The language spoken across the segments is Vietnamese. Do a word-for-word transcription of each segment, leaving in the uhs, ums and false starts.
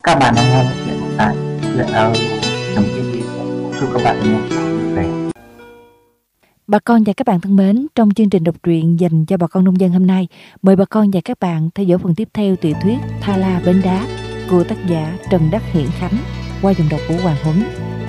Các bạn đang nghe chuyện tại chuyện audio.tv. Chúc các bạn nghe vui vẻ. Bà con và các bạn thân mến, trong chương trình đọc truyện dành cho bà con nông dân hôm nay, mời bà con và các bạn theo dõi phần tiếp theo tiểu thuyết Tha La Bến Đá của tác giả Trần Đắc Hiển Khánh qua giọng đọc của Hoàng Huấn.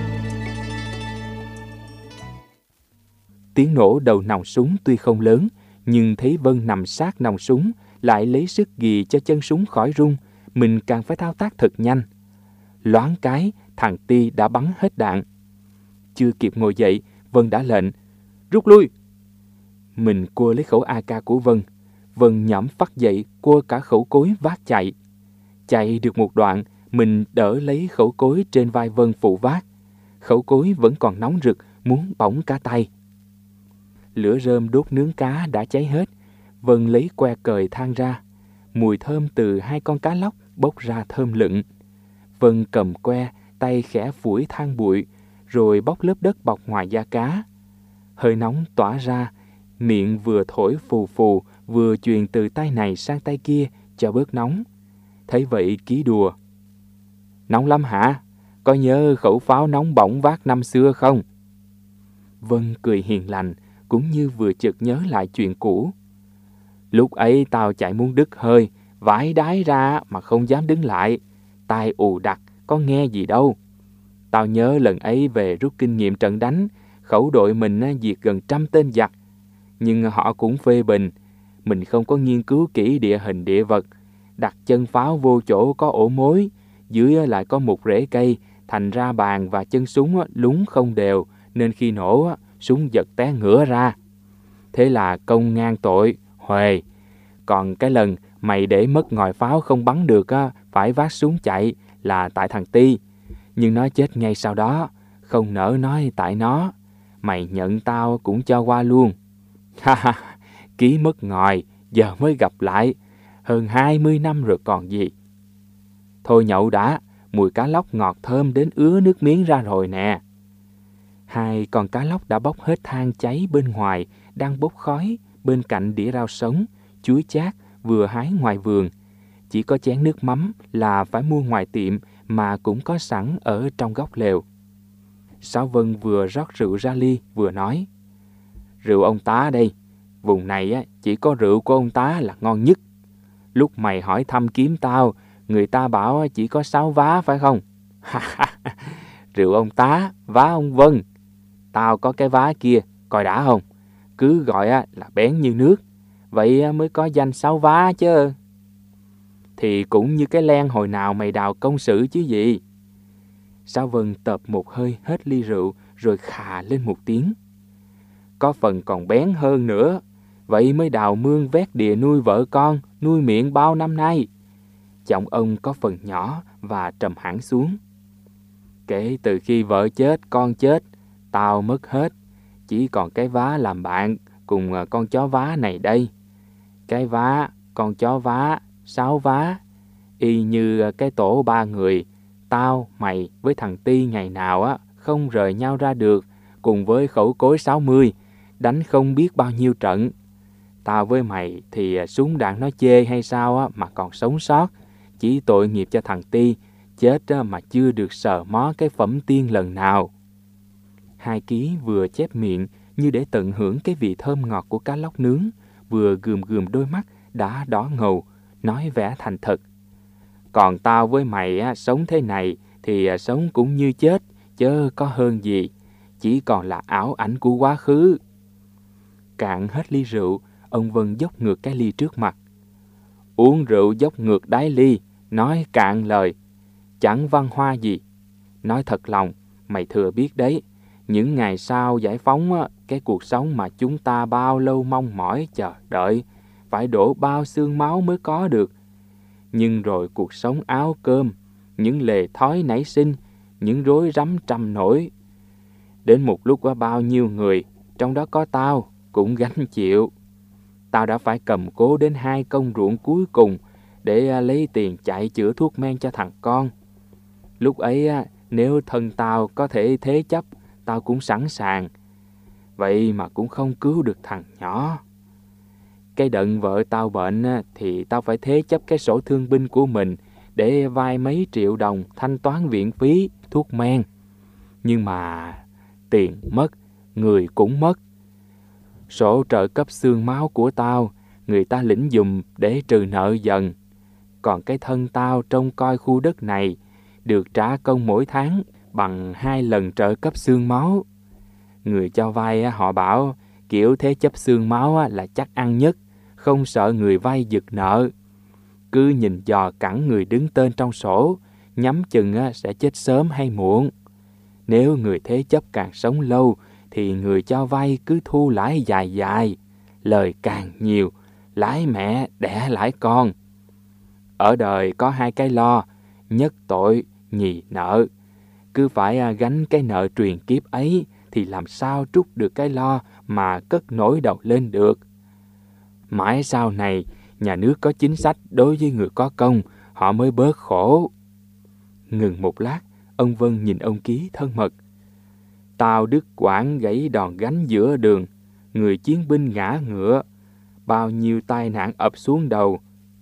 Tiếng nổ đầu nòng súng tuy không lớn, nhưng thấy Vân nằm sát nòng súng, lại lấy sức ghì cho chân súng khỏi rung, mình càng phải thao tác thật nhanh. Loáng cái, thằng Ti đã bắn hết đạn. Chưa kịp ngồi dậy, Vân đã lệnh, rút lui. Mình cua lấy khẩu a ca của Vân. Vân nhõm phắt dậy, cua cả khẩu cối vác chạy. Chạy được một đoạn, mình đỡ lấy khẩu cối trên vai Vân phụ vác. Khẩu cối vẫn còn nóng rực, muốn bỏng cả tay. Lửa rơm đốt nướng cá đã cháy hết. Vân lấy que cời than ra. Mùi thơm từ hai con cá lóc bốc ra thơm lựng. Vân cầm que, tay khẽ phủi than bụi, rồi bóc lớp đất bọc ngoài da cá. Hơi nóng tỏa ra, miệng vừa thổi phù phù, vừa truyền từ tay này sang tay kia cho bớt nóng. Thấy vậy Ký đùa. Nóng lắm hả? Có nhớ khẩu pháo nóng bỏng vác năm xưa không? Vân cười hiền lành, cũng như vừa chợt nhớ lại chuyện cũ. Lúc ấy tao chạy muốn đứt hơi, vãi đái ra mà không dám đứng lại. Tai ù đặc, có nghe gì đâu. Tao nhớ lần ấy về rút kinh nghiệm trận đánh, khẩu đội mình diệt gần trăm tên giặc. Nhưng họ cũng phê bình, mình không có nghiên cứu kỹ địa hình địa vật. Đặt chân pháo vô chỗ có ổ mối, dưới lại có một rễ cây, thành ra bàn và chân súng lún không đều, nên khi nổ, súng giật té ngửa ra. Thế là công ngang tội, huề. Còn cái lần mày để mất ngòi pháo không bắn được, phải vác súng chạy là tại thằng Ti. Nhưng nó chết ngay sau đó, không nỡ nói tại nó. Mày nhận tao cũng cho qua luôn. Ha ha, Ký mất ngòi, giờ mới gặp lại. Hơn hai mươi năm rồi còn gì. Thôi nhậu đã, mùi cá lóc ngọt thơm đến ứa nước miếng ra rồi nè. Hai con cá lóc đã bốc hết than cháy bên ngoài, đang bốc khói bên cạnh đĩa rau sống, chuối chát vừa hái ngoài vườn. Chỉ có chén nước mắm là phải mua ngoài tiệm mà cũng có sẵn ở trong góc lều. Sáu Vân vừa rót rượu ra ly vừa nói. Rượu ông tá đây, vùng này á, chỉ có rượu của ông tá là ngon nhất. Lúc mày hỏi thăm kiếm tao, người ta bảo chỉ có sáu vá phải không? Rượu ông tá, vá ông Vân. Tao có cái vá kia, coi đã không? Cứ gọi á, là bén như nước, vậy mới có danh sáu vá chứ. Thì cũng như cái len hồi nào mày đào công sự chứ gì. Sáu Vân tập một hơi hết ly rượu rồi khà lên một tiếng. Có phần còn bén hơn nữa, vậy mới đào mương vét đìa nuôi vợ con, nuôi miệng bao năm nay. Giọng ông có phần nhỏ và trầm hẳn xuống. Kể từ khi vợ chết, con chết, tao mất hết. Chỉ còn cái vá làm bạn cùng con chó vá này đây. Cái vá, con chó vá, sáu vá, y như cái tổ ba người. Tao, mày với thằng Ti ngày nào á không rời nhau ra được, cùng với khẩu cối sáu mươi, đánh không biết bao nhiêu trận. Tao với mày thì súng đạn nó chê hay sao á mà còn sống sót. Chỉ tội nghiệp cho thằng Ti, chết mà chưa được sờ mó cái phẩm tiên lần nào. Hai Ký vừa chép miệng như để tận hưởng cái vị thơm ngọt của cá lóc nướng, vừa gườm gườm đôi mắt đã đỏ ngầu, nói vẻ thành thật. Còn tao với mày á, sống thế này thì sống cũng như chết, chớ có hơn gì, chỉ còn là ảo ảnh của quá khứ. Cạn hết ly rượu, ông Vân dốc ngược cái ly trước mặt. Uống rượu dốc ngược đáy ly, nói cạn lời, chẳng văn hoa gì. Nói thật lòng, mày thừa biết đấy, những ngày sau giải phóng, á, cái cuộc sống mà chúng ta bao lâu mong mỏi chờ đợi, phải đổ bao xương máu mới có được. Nhưng rồi cuộc sống áo cơm, những lề thói nảy sinh, những rối rắm trăm nỗi. Đến một lúc có bao nhiêu người, trong đó có tao, cũng gánh chịu. Tao đã phải cầm cố đến hai công ruộng cuối cùng để lấy tiền chạy chữa thuốc men cho thằng con. Lúc ấy, nếu thân tao có thể thế chấp, tao cũng sẵn sàng. Vậy mà cũng không cứu được thằng nhỏ. Cái đận vợ tao bệnh thì tao phải thế chấp cái sổ thương binh của mình để vay mấy triệu đồng thanh toán viện phí, thuốc men. Nhưng mà tiền mất, người cũng mất. Sổ trợ cấp xương máu của tao, người ta lĩnh giùm để trừ nợ dần. Còn cái thân tao trông coi khu đất này, được trả công mỗi tháng bằng hai lần trợ cấp xương máu. Người cho vay họ bảo kiểu thế chấp xương máu là chắc ăn nhất, không sợ người vay giật nợ. Cứ nhìn dò cẳng người đứng tên trong sổ, nhắm chừng sẽ chết sớm hay muộn. Nếu người thế chấp càng sống lâu, thì người cho vay cứ thu lãi dài dài, lời càng nhiều, lãi mẹ đẻ lãi con. Ở đời có hai cái lo, nhất tội, nhì nợ. Cứ phải gánh cái nợ truyền kiếp ấy, thì làm sao trút được cái lo mà cất nổi đầu lên được. Mãi sau này, nhà nước có chính sách đối với người có công, họ mới bớt khổ. Ngừng một lát, ông Vân nhìn ông Ký thân mật. Tao đứt quãng gãy đòn gánh giữa đường, người chiến binh ngã ngựa, bao nhiêu tai nạn ập xuống đầu.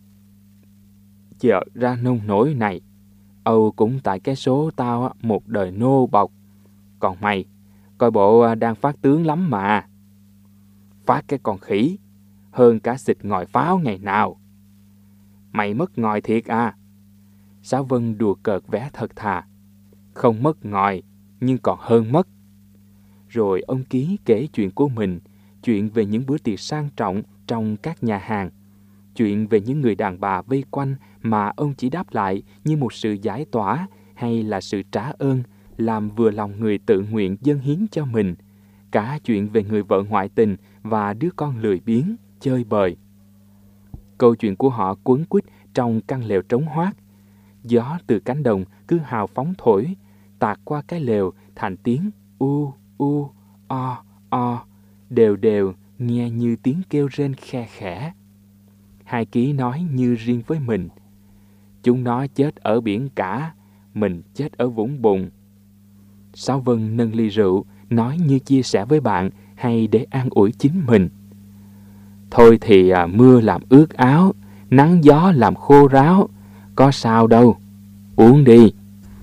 Chợ ra nông nổi này, Âu cũng tại cái số tao một đời nô bộc. Còn mày, coi bộ đang phát tướng lắm mà. Phát cái con khỉ, hơn cả xịt ngòi pháo ngày nào. Mày mất ngòi thiệt à? Sáu Vân đùa cợt vẻ thật thà. Không mất ngòi, nhưng còn hơn mất. Rồi ông Ký kể chuyện của mình, chuyện về những bữa tiệc sang trọng trong các nhà hàng, chuyện về những người đàn bà vây quanh mà ông chỉ đáp lại như một sự giải tỏa hay là sự trả ơn, làm vừa lòng người tự nguyện dâng hiến cho mình. Cả chuyện về người vợ ngoại tình và đứa con lười biếng, chơi bời. Câu chuyện của họ quấn quýt trong căn lều trống hoác. Gió từ cánh đồng cứ hào phóng thổi, tạt qua cái lều thành tiếng u u o o, đều đều nghe như tiếng kêu rên khe khẽ. Hai Ký nói như riêng với mình. Chúng nó chết ở biển cả, mình chết ở vũng bùn. Sáu Vân nâng ly rượu, nói như chia sẻ với bạn hay để an ủi chính mình. Thôi thì à, mưa làm ướt áo, nắng gió làm khô ráo, có sao đâu, uống đi.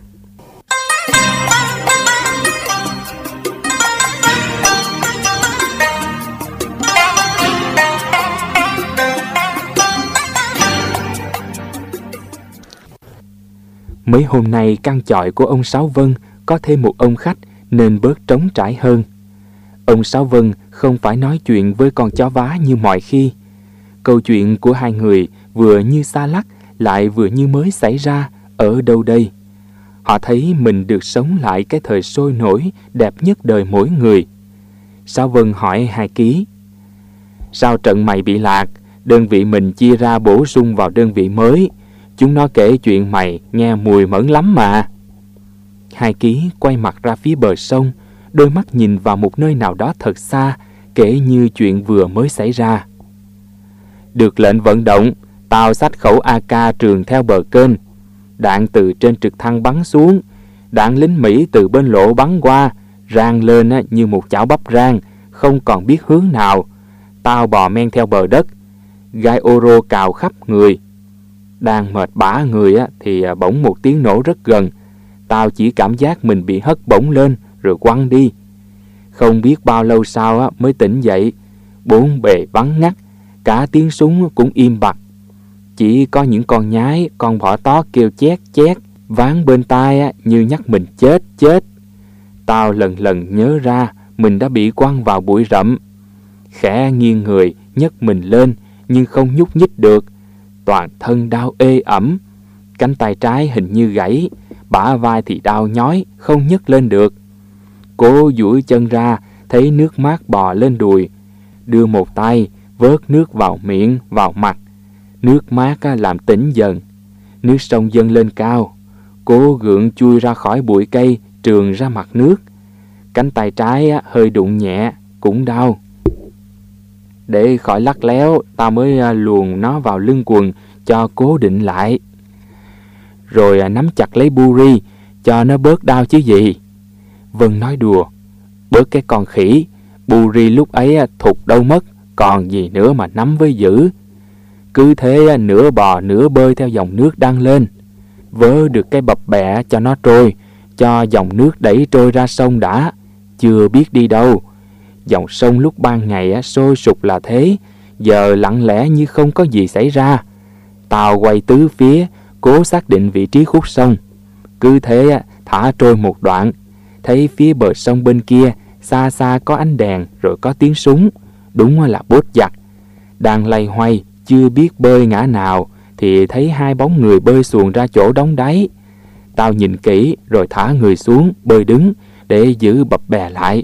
Mấy hôm nay căn chòi của ông Sáu Vân có thêm một ông khách nên bớt trống trải hơn. Ông Sáu Vân không phải nói chuyện với con chó vá như mọi khi. Câu chuyện của hai người vừa như xa lắc lại vừa như mới xảy ra ở đâu đây. Họ thấy mình được sống lại cái thời sôi nổi đẹp nhất đời mỗi người. Sáu Vân hỏi Hai Ký: Sao trận mày bị lạc, đơn vị mình chia ra bổ sung vào đơn vị mới? Chúng nó kể chuyện mày nghe mùi mẫn lắm mà. Hai Ký quay mặt ra phía bờ sông, đôi mắt nhìn vào một nơi nào đó thật xa, kể như chuyện vừa mới xảy ra. Được lệnh vận động, tao xách khẩu a ca trường theo bờ kênh. Đạn từ trên trực thăng bắn xuống, đạn lính Mỹ từ bên lộ bắn qua, rang lên như một chảo bắp rang, không còn biết hướng nào. Tao bò men theo bờ đất, gai ô rô cào khắp người. Đang mệt bã người thì bỗng một tiếng nổ rất gần. Tao chỉ cảm giác mình bị hất bổng lên rồi quăng đi. Không biết bao lâu sau mới tỉnh dậy. Bốn bề vắng ngắt, cả tiếng súng cũng im bặt. Chỉ có những con nhái, con bọ tót kêu chét chét, ván bên tai như nhắc mình chết chết. Tao lần lần nhớ ra mình đã bị quăng vào bụi rậm. Khẽ nghiêng người, nhấc mình lên nhưng không nhúc nhích được. Toàn thân đau ê ẩm, cánh tay trái hình như gãy, bả vai thì đau nhói, không nhấc lên được. Cố duỗi chân ra, thấy nước mát bò lên đùi, đưa một tay vớt nước vào miệng, vào mặt. Nước mát làm tỉnh dần, nước sông dâng lên cao. Cố gượng chui ra khỏi bụi cây, trườn ra mặt nước. Cánh tay trái hơi đụng nhẹ, cũng đau. Để khỏi lắc léo, tao mới luồn nó vào lưng quần cho cố định lại. Rồi nắm chặt lấy buri cho nó bớt đau chứ gì. Vân nói đùa: Bớt cái con khỉ, buri lúc ấy thụt đâu mất, còn gì nữa mà nắm với giữ. Cứ thế nửa bò nửa bơi theo dòng nước đăng lên. Vớ được cái bập bẹ cho nó trôi, cho dòng nước đẩy trôi ra sông đã, chưa biết đi đâu. Dòng sông lúc ban ngày sôi sục là thế, giờ lặng lẽ như không có gì xảy ra. Tao quay tứ phía, cố xác định vị trí khúc sông. Cứ thế thả trôi một đoạn, thấy phía bờ sông bên kia xa xa có ánh đèn rồi có tiếng súng, đúng là bốt giặc. Đang lay hoay chưa biết bơi ngã nào thì thấy hai bóng người bơi xuồng ra chỗ đóng đáy. Tao nhìn kỹ rồi thả người xuống bơi đứng để giữ bập bè lại.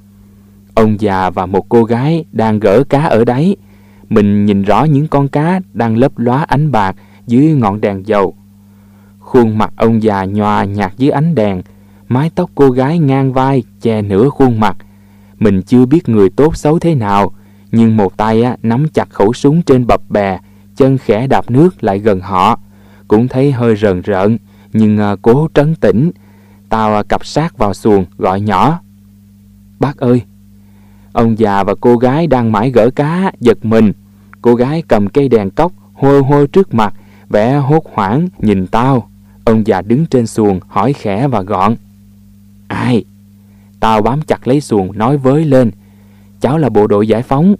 Ông già và một cô gái đang gỡ cá ở đáy. Mình nhìn rõ những con cá đang lấp lóa ánh bạc dưới ngọn đèn dầu. Khuôn mặt ông già nhòa nhạt dưới ánh đèn, mái tóc cô gái ngang vai che nửa khuôn mặt. Mình chưa biết người tốt xấu thế nào, nhưng một tay á, nắm chặt khẩu súng trên bập bè, chân khẽ đạp nước lại gần họ. Cũng thấy hơi rờn rợn, nhưng à, cố trấn tĩnh. Tao à, cặp sát vào xuồng gọi nhỏ: "Bác ơi!" Ông già và cô gái đang mãi gỡ cá giật mình. Cô gái cầm cây đèn cốc hôi hôi trước mặt, vẻ hốt hoảng nhìn tao. Ông già đứng trên xuồng hỏi khẽ và gọn: "Ai?" Tao bám chặt lấy xuồng nói với lên: "Cháu là bộ đội giải phóng."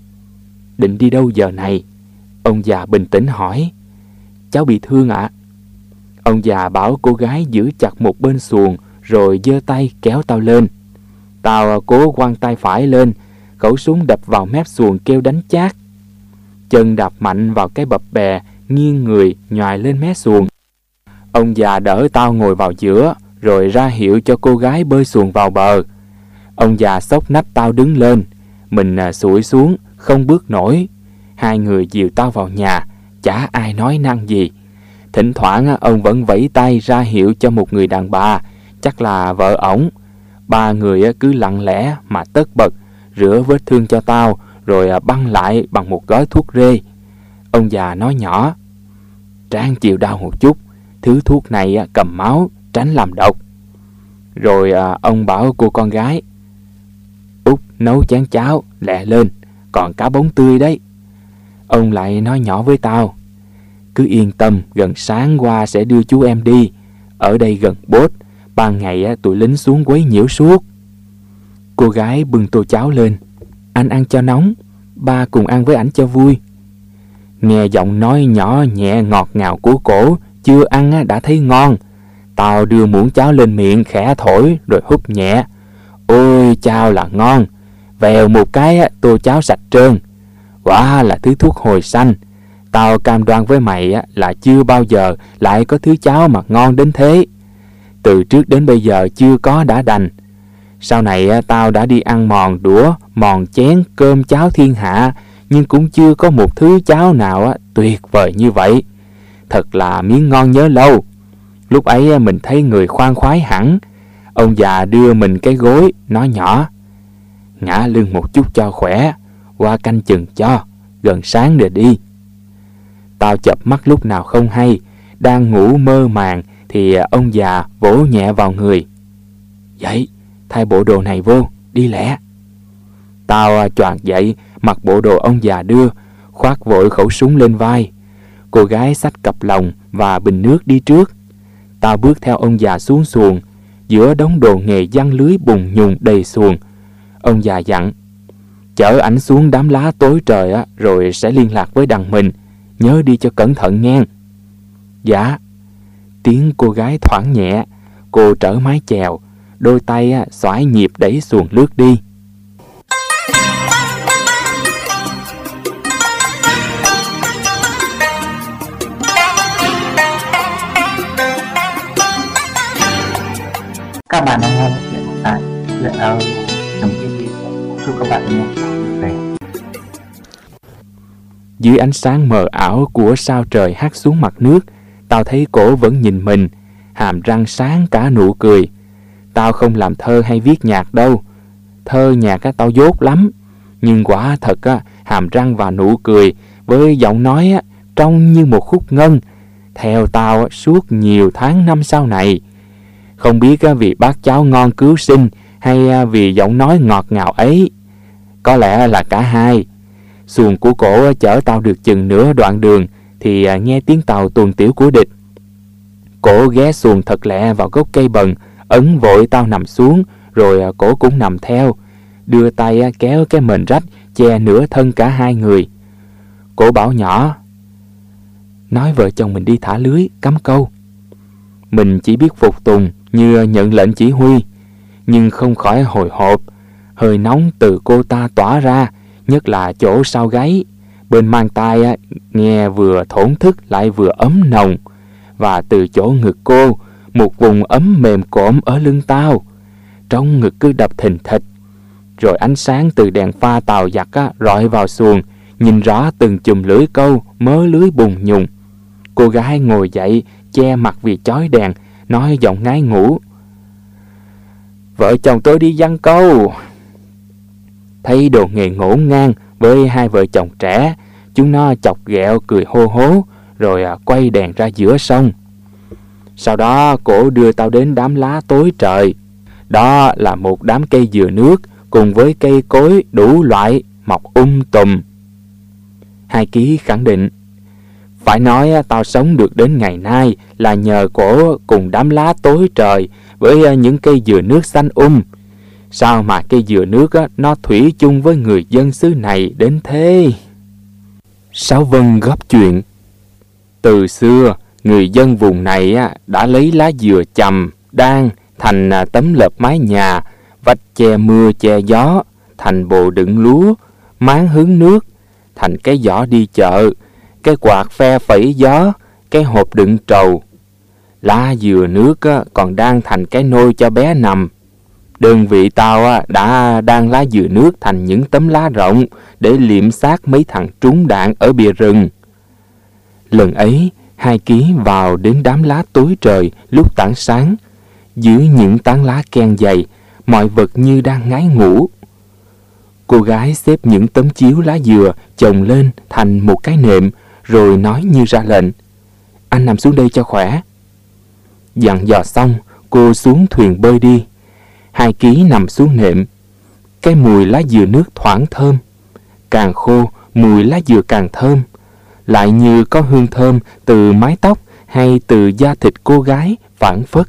"Định đi đâu giờ này?" Ông già bình tĩnh hỏi. "Cháu bị thương ạ." Ông già bảo cô gái giữ chặt một bên xuồng rồi giơ tay kéo tao lên. Tao cố quăng tay phải lên, khẩu súng đập vào mép xuồng kêu đánh chát. Chân đạp mạnh vào cái bập bè, nghiêng người nhoài lên mé xuồng. Ông già đỡ tao ngồi vào giữa rồi ra hiệu cho cô gái bơi xuồng vào bờ. Ông già xốc nách tao đứng lên. Mình sụi xuống không bước nổi. Hai người dìu tao vào nhà, chả ai nói năng gì. Thỉnh thoảng ông vẫn vẫy tay ra hiệu cho một người đàn bà, chắc là vợ ổng. Ba người cứ lặng lẽ mà tất bật rửa vết thương cho tao rồi băng lại bằng một gói thuốc rê. Ông già nói nhỏ: "Ráng chịu đau một chút, thứ thuốc này cầm máu, tránh làm độc." Rồi ông bảo cô con gái: "Út nấu chén cháo lẹ lên, còn cá bống tươi đấy." Ông lại nói nhỏ với tao: "Cứ yên tâm, gần sáng qua sẽ đưa chú em đi. Ở đây gần bốt, ban ngày tụi lính xuống quấy nhiễu suốt." Cô gái bưng tô cháo lên: "Anh ăn cho nóng, ba cùng ăn với ảnh cho vui." Nghe giọng nói nhỏ nhẹ ngọt ngào của cổ, chưa ăn đã thấy ngon. Tao đưa muỗng cháo lên miệng khẽ thổi rồi húp nhẹ. Ôi chao là ngon. Vèo một cái tô cháo sạch trơn. Quả là thứ thuốc hồi xanh. Tao cam đoan với mày là chưa bao giờ lại có thứ cháo mà ngon đến thế. Từ trước đến bây giờ chưa có đã đành. Sau này tao đã đi ăn mòn đũa, mòn chén, cơm cháo thiên hạ, nhưng cũng chưa có một thứ cháo nào tuyệt vời như vậy. Thật là miếng ngon nhớ lâu. Lúc ấy mình thấy người khoan khoái hẳn. Ông già đưa mình cái gối, nói nhỏ: "Ngã lưng một chút cho khỏe, qua canh chừng cho, gần sáng rồi đi." Tao chợp mắt lúc nào không hay, đang ngủ mơ màng thì ông già vỗ nhẹ vào người: "Dậy, thay bộ đồ này vô, đi lẹ." Tao choàng dậy, mặc bộ đồ ông già đưa, khoác vội khẩu súng lên vai. Cô gái xách cặp lồng và bình nước đi trước. Tao bước theo ông già xuống xuồng, giữa đống đồ nghề giăng lưới bùng nhùng đầy xuồng. Ông già dặn: "Chở ảnh xuống đám lá tối trời á, rồi sẽ liên lạc với đằng mình, nhớ đi cho cẩn thận nghe." "Dạ." Tiếng cô gái thoảng nhẹ. Cô trở mái chèo, đôi tay á, xoải nhịp đẩy xuồng lướt đi. Các bạn đang nghe chuyện tại chuyện audio chấm tv. Chúc các bạn nghe vui vẻ. Dưới ánh sáng mờ ảo của sao trời hắt xuống mặt nước, tao thấy cổ vẫn nhìn mình, hàm răng sáng cả nụ cười. Tao không làm thơ hay viết nhạc đâu. Thơ nhạc á, tao dốt lắm. Nhưng quả thật á, hàm răng và nụ cười với giọng nói á, trông như một khúc ngân theo tao á, suốt nhiều tháng năm sau này. Không biết á, vì bát cháo ngon cứu sinh hay á, vì giọng nói ngọt ngào ấy. Có lẽ là cả hai. Xuồng của cổ chở tao được chừng nửa đoạn đường thì nghe tiếng tàu tuần tiễu của địch. Cổ ghé xuồng thật lẹ vào gốc cây bần, ấn vội tao nằm xuống, rồi cổ cũng nằm theo, đưa tay kéo cái mền rách che nửa thân cả hai người. Cổ bảo nhỏ: nói vợ chồng mình đi thả lưới, cắm câu. Mình chỉ biết phục tùng như nhận lệnh chỉ huy, nhưng không khỏi hồi hộp. Hơi nóng từ cô ta tỏa ra, nhất là chỗ sau gáy. Bên mang tai nghe vừa thổn thức lại vừa ấm nồng. Và từ chỗ ngực cô, một vùng ấm mềm cộm ở lưng tao. Trong ngực cứ đập thình thịch. Rồi ánh sáng từ đèn pha tàu giặt á, rọi vào xuồng, nhìn rõ từng chùm lưỡi câu, mớ lưới bùng nhùng. Cô gái ngồi dậy, che mặt vì chói đèn, nói giọng ngái ngủ: vợ chồng tôi đi giăng câu. Thấy đồ nghề ngổn ngang với hai vợ chồng trẻ, chúng nó chọc ghẹo cười hô hố, rồi à, quay đèn ra giữa sông. Sau đó cổ đưa tao đến đám lá tối trời. Đó là một đám cây dừa nước cùng với cây cối đủ loại mọc um tùm. Hai ký khẳng định: phải nói tao sống được đến ngày nay là nhờ cổ cùng đám lá tối trời với những cây dừa nước xanh um. Sao mà cây dừa nước nó thủy chung với người dân xứ này đến thế? Sáu Vân góp chuyện. Từ xưa, người dân vùng này đã lấy lá dừa chằm, đan thành tấm lợp mái nhà, vách che mưa che gió, thành bồ đựng lúa, máng hứng nước, thành cái giỏ đi chợ, cái quạt phe phẩy gió, cái hộp đựng trầu. Lá dừa nước còn đang thành cái nôi cho bé nằm. Đơn vị tao đã đan lá dừa nước thành những tấm lá rộng để liệm xác mấy thằng trúng đạn ở bìa rừng. Lần ấy, hai ký vào đến đám lá tối trời lúc tảng sáng. Dưới những tán lá ken dày, mọi vật như đang ngái ngủ. Cô gái xếp những tấm chiếu lá dừa chồng lên thành một cái nệm, rồi nói như ra lệnh: anh nằm xuống đây cho khỏe. Dặn dò xong, cô xuống thuyền bơi đi. Hai ký nằm xuống nệm. Cái mùi lá dừa nước thoảng thơm. Càng khô, mùi lá dừa càng thơm. Lại như có hương thơm từ mái tóc hay từ da thịt cô gái phảng phất.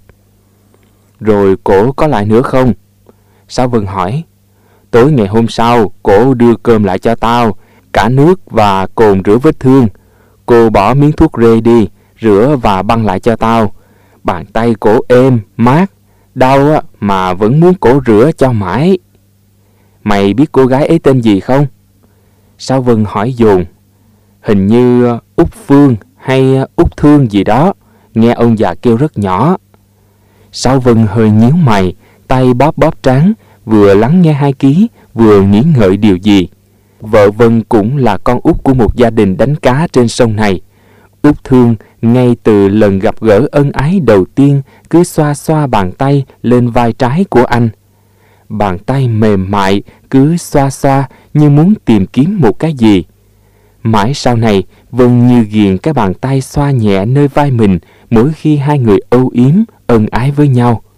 Rồi cổ có lại nữa không? Sáu Vân hỏi. Tối ngày hôm sau, cổ đưa cơm lại cho tao, cả nước và cồn rửa vết thương. Cô bỏ miếng thuốc rê đi, rửa và băng lại cho tao. Bàn tay cổ êm, mát, đau mà vẫn muốn cổ rửa cho mãi. Mày biết cô gái ấy tên gì không? Sáu Vân hỏi dồn. Hình như Út Phương hay Út Thương gì đó, nghe ông già kêu rất nhỏ. Sáu Vân hơi nhíu mày, tay bóp bóp trán, vừa lắng nghe hai ký, vừa nghĩ ngợi điều gì. Vợ Vân cũng là con út của một gia đình đánh cá trên sông này. Út Thương ngay từ lần gặp gỡ ân ái đầu tiên cứ xoa xoa bàn tay lên vai trái của anh. Bàn tay mềm mại cứ xoa xoa như muốn tìm kiếm một cái gì. Mãi sau này, Vân như ghiền cái bàn tay xoa nhẹ nơi vai mình mỗi khi hai người âu yếm, ân ái với nhau.